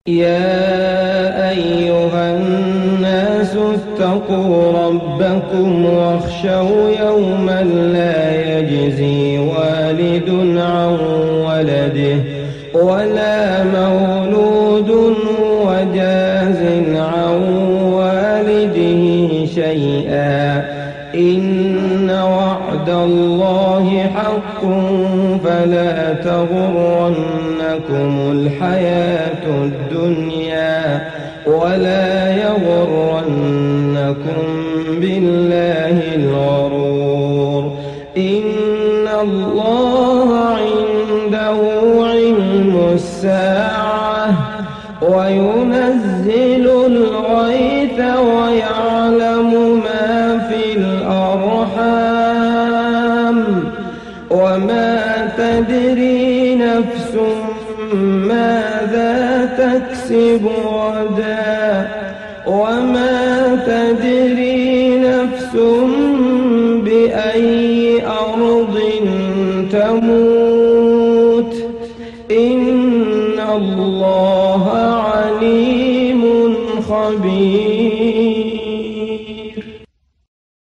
يا أيها الناس اتقوا ربكم واخشوا يوما لا يجزي والد عن ولده ولا مولود وجاز عن والده شيئا إن وعد الله حق فلا تغرنكم الحياة الدنيا ولا يغرنكم بالله الغرور إن الله عنده علم الساعة وينزل الغيث ويعلم ما في الأرحام وما تدري نفس ماذا تكسب غدا وما تدري نفس بأي أرض تموت إن الله عليم خبير.